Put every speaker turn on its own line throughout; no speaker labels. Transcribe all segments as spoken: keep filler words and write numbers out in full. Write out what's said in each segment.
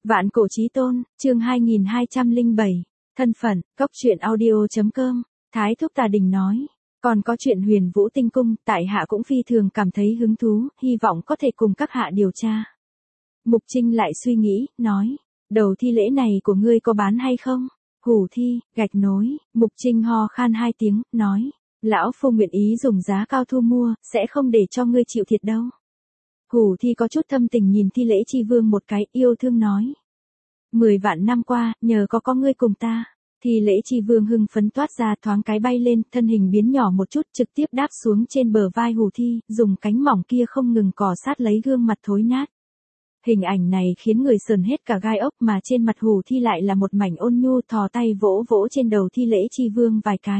Vạn cổ chí tôn, chương hai nghìn hai trăm lẻ bảy, thân phận, cốc truyện audio.com, Thái Thúc Tà Đình nói. Còn có chuyện Huyền Vũ Tinh Cung, tại hạ cũng phi thường cảm thấy hứng thú, hy vọng có thể cùng các hạ điều tra. Mục Trinh lại suy nghĩ, nói, đầu thi lễ này của ngươi có bán hay không? Hủ thi, gạch nối, Mục Trinh ho khan hai tiếng, nói, lão phu nguyện ý dùng giá cao thu mua, sẽ không để cho ngươi chịu thiệt đâu. Hủ thi có chút thâm tình nhìn thi lễ chi vương một cái, yêu thương nói. Mười vạn năm qua, nhờ có có ngươi cùng ta. Thi lễ chi vương hưng phấn toát ra thoáng cái bay lên, thân hình biến nhỏ một chút trực tiếp đáp xuống trên bờ vai hủ thi, dùng cánh mỏng kia không ngừng cò sát lấy gương mặt thối nát. Hình ảnh này khiến người sờn hết cả gai ốc, mà trên mặt hủ thi lại là một mảnh ôn nhu, thò tay vỗ vỗ trên đầu thi lễ chi vương vài cái.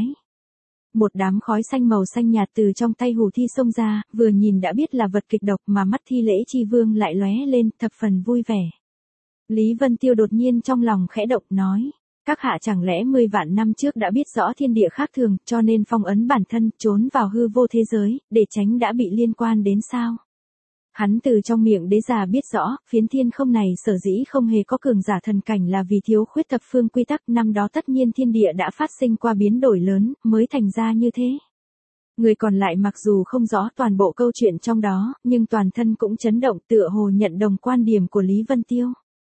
Một đám khói xanh màu xanh nhạt từ trong tay hủ thi xông ra, vừa nhìn đã biết là vật kịch độc, mà mắt thi lễ chi vương lại lóe lên, thập phần vui vẻ. Lý Vân Tiêu đột nhiên trong lòng khẽ động, nói, các hạ chẳng lẽ mười vạn năm trước đã biết rõ thiên địa khác thường, cho nên phong ấn bản thân, trốn vào hư vô thế giới, để tránh đã bị liên quan đến sao? Hắn từ trong miệng đế già biết rõ, phiến thiên không này sở dĩ không hề có cường giả thần cảnh là vì thiếu khuyết thập phương quy tắc, năm đó tất nhiên thiên địa đã phát sinh qua biến đổi lớn, mới thành ra như thế. Người còn lại mặc dù không rõ toàn bộ câu chuyện trong đó, nhưng toàn thân cũng chấn động, tựa hồ nhận đồng quan điểm của Lý Vân Tiêu.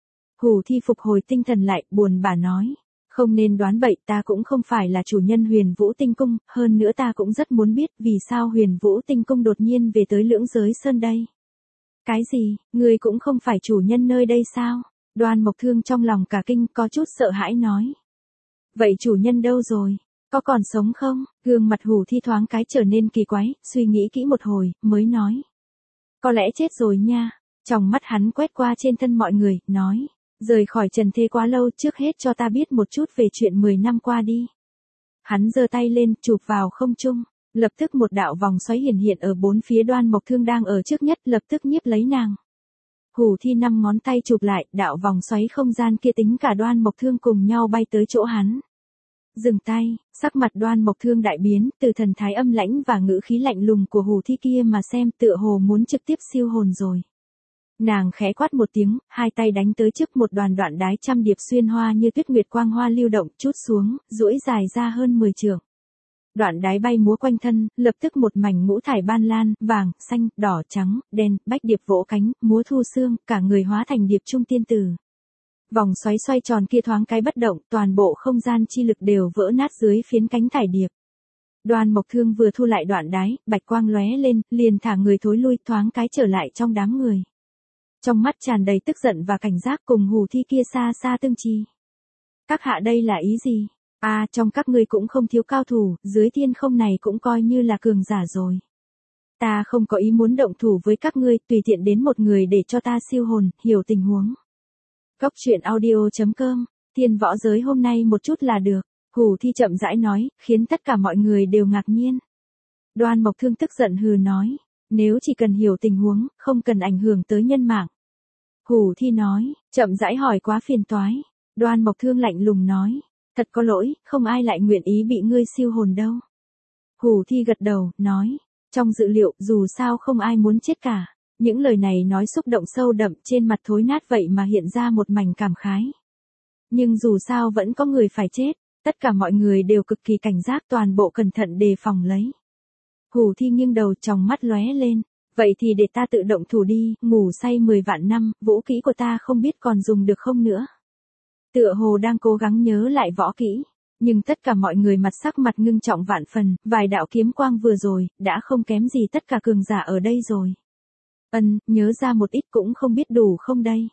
Hủ thi phục hồi tinh thần lại, buồn bã nói, không nên đoán bậy, ta cũng không phải là chủ nhân Huyền Vũ Tinh Cung, hơn nữa ta cũng rất muốn biết vì sao Huyền Vũ Tinh Cung đột nhiên về tới Lưỡng Giới Sơn đây. Cái gì, ngươi cũng không phải chủ nhân nơi đây sao? Đoan Mộc Thương trong lòng cả kinh, có chút sợ hãi nói. Vậy chủ nhân đâu rồi? Có còn sống không? Gương mặt hủ thi thoáng cái trở nên kỳ quái, suy nghĩ kỹ một hồi, mới nói. Có lẽ chết rồi nha. Trong mắt hắn quét qua trên thân mọi người, nói. Rời khỏi trần thế quá lâu, trước hết cho ta biết một chút về chuyện mười năm qua đi. Hắn giơ tay lên, chụp vào không trung. Lập tức một đạo vòng xoáy hiển hiện ở bốn phía. Đoan Mộc Thương đang ở trước nhất, lập tức nhiếp lấy nàng. Hủ thi năm ngón tay chụp lại, đạo vòng xoáy không gian kia tính cả Đoan Mộc Thương cùng nhau bay tới chỗ hắn. Dừng tay, sắc mặt Đoan Mộc Thương đại biến, từ thần thái âm lãnh và ngữ khí lạnh lùng của hủ thi kia mà xem, tựa hồ muốn trực tiếp siêu hồn rồi. Nàng khẽ quát một tiếng, hai tay đánh tới trước một đoàn đoạn đái trăm điệp xuyên hoa như tuyết nguyệt quang hoa lưu động, chút xuống, duỗi dài ra hơn mười trượng. Đoạn đái bay múa quanh thân, lập tức một mảnh ngũ thải ban lan, vàng, xanh, đỏ, trắng, đen, bách điệp vỗ cánh, múa thu xương, cả người hóa thành điệp trung tiên tử. Vòng xoáy xoay tròn kia thoáng cái bất động, toàn bộ không gian chi lực đều vỡ nát dưới phiến cánh thải điệp. Đoan Mộc Thương vừa thu lại đoạn đái, bạch quang lóe lên, liền thả người thối lui, thoáng cái trở lại trong đám người. Trong mắt tràn đầy tức giận và cảnh giác, cùng hủ thi kia xa xa tương chi. Các hạ đây là ý gì? À, trong các ngươi cũng không thiếu cao thủ, dưới thiên không này cũng coi như là cường giả rồi. Ta không có ý muốn động thủ với các ngươi, tùy tiện đến một người để cho ta siêu hồn, hiểu tình huống. Cốc truyện audio.com, Thiên Võ Giới hôm nay một chút là được. Hủ thi chậm rãi nói, khiến tất cả mọi người đều ngạc nhiên. Đoan Mộc Thương tức giận hừ nói, nếu chỉ cần hiểu tình huống, không cần ảnh hưởng tới nhân mạng. Hủ thi nói, chậm rãi hỏi quá phiền toái. Đoan Mộc Thương lạnh lùng nói, thật có lỗi, không ai lại nguyện ý bị ngươi siêu hồn đâu. Hủ thi gật đầu, nói, trong dự liệu, dù sao không ai muốn chết cả. Những lời này nói xúc động sâu đậm, trên mặt thối nát vậy mà hiện ra một mảnh cảm khái. Nhưng dù sao vẫn có người phải chết, tất cả mọi người đều cực kỳ cảnh giác, toàn bộ cẩn thận đề phòng lấy. Hủ thi nghiêng đầu, trong mắt lóe lên, vậy thì để ta tự động thủ đi, ngủ say mười vạn năm, vũ kỹ của ta không biết còn dùng được không nữa. Tựa hồ đang cố gắng nhớ lại võ kỹ, nhưng tất cả mọi người mặt sắc mặt ngưng trọng vạn phần, vài đạo kiếm quang vừa rồi, đã không kém gì tất cả cường giả ở đây rồi. Ân, nhớ ra một ít cũng không biết đủ không đây.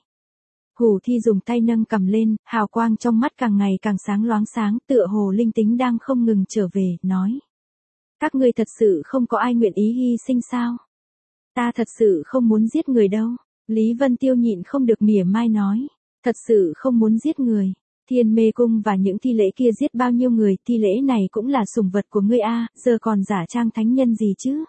Hủ thi dùng tay nâng cầm lên, hào quang trong mắt càng ngày càng sáng loáng sáng, tựa hồ linh tính đang không ngừng trở về, nói. Các ngươi thật sự không có ai nguyện ý hy sinh sao? Ta thật sự không muốn giết người đâu. Lý Vân Tiêu nhịn không được mỉa mai nói. Thật sự không muốn giết người. Thiên Mê Cung và những thi lễ kia giết bao nhiêu người, thi lễ này cũng là sủng vật của ngươi a, giờ còn giả trang thánh nhân gì chứ?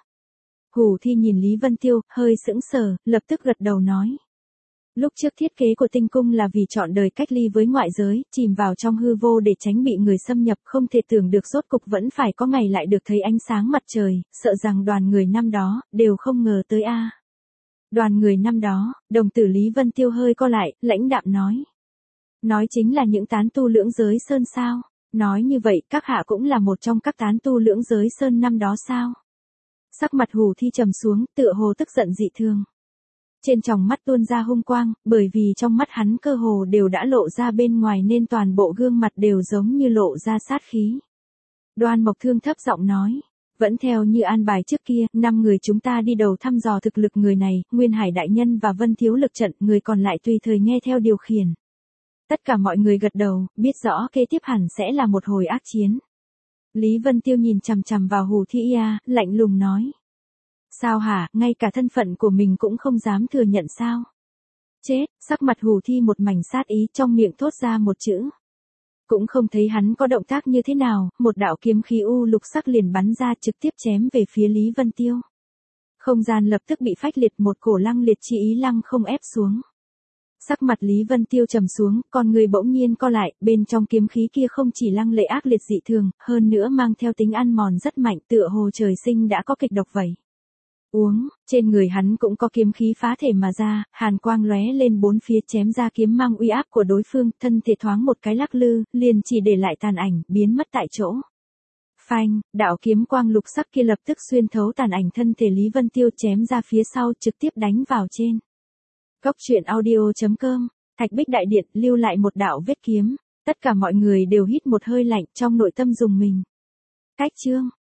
Hủ thi nhìn Lý Vân Tiêu, hơi sững sờ, lập tức gật đầu nói. Lúc trước thiết kế của tinh cung là vì chọn đời cách ly với ngoại giới, chìm vào trong hư vô để tránh bị người xâm nhập, không thể tưởng được rốt cục vẫn phải có ngày lại được thấy ánh sáng mặt trời, sợ rằng đoàn người năm đó, đều không ngờ tới a. Đoàn người năm đó, đồng tử Lý Vân Tiêu hơi co lại, lãnh đạm nói. Nói chính là những tán tu lưỡng giới sơn sao? Nói như vậy, các hạ cũng là một trong các tán tu lưỡng giới sơn năm đó sao? Sắc mặt Hủ Thi trầm xuống, tựa hồ tức giận dị thường. Trên tròng mắt tuôn ra hung quang, bởi vì trong mắt hắn cơ hồ đều đã lộ ra bên ngoài nên toàn bộ gương mặt đều giống như lộ ra sát khí. Đoan Mộc Thương thấp giọng nói. Vẫn theo như an bài trước kia, năm người chúng ta đi đầu thăm dò thực lực người này, Nguyên Hải Đại Nhân và Vân Thiếu Lực trận, người còn lại tùy thời nghe theo điều khiển. Tất cả mọi người gật đầu, biết rõ kế tiếp hẳn sẽ là một hồi ác chiến. Lý Vân Tiêu nhìn chằm chằm vào Hủ Thi Ia, lạnh lùng nói. Sao hả, ngay cả thân phận của mình cũng không dám thừa nhận sao? Chết, sắc mặt Hủ Thi một mảnh sát ý, trong miệng thốt ra một chữ. Cũng không thấy hắn có động tác như thế nào, một đạo kiếm khí u lục sắc liền bắn ra trực tiếp chém về phía Lý Vân Tiêu. Không gian lập tức bị phách liệt, một cổ lăng liệt chi ý lăng không ép xuống. Sắc mặt Lý Vân Tiêu trầm xuống, con người bỗng nhiên co lại, bên trong kiếm khí kia không chỉ lăng lệ ác liệt dị thường, hơn nữa mang theo tính ăn mòn rất mạnh, tựa hồ trời sinh đã có kịch độc vậy. Uống, trên người hắn cũng có kiếm khí phá thể mà ra, hàn quang lóe lên bốn phía chém ra kiếm mang uy áp của đối phương, thân thể thoáng một cái lắc lư, liền chỉ để lại tàn ảnh, biến mất tại chỗ. Phanh, đạo kiếm quang lục sắc kia lập tức xuyên thấu tàn ảnh thân thể Lý Vân Tiêu chém ra phía sau, trực tiếp đánh vào trên. Cốc truyện audio chấm com, Thạch Bích Đại Điện lưu lại một đạo vết kiếm, tất cả mọi người đều hít một hơi lạnh, trong nội tâm rùng mình. Cách chương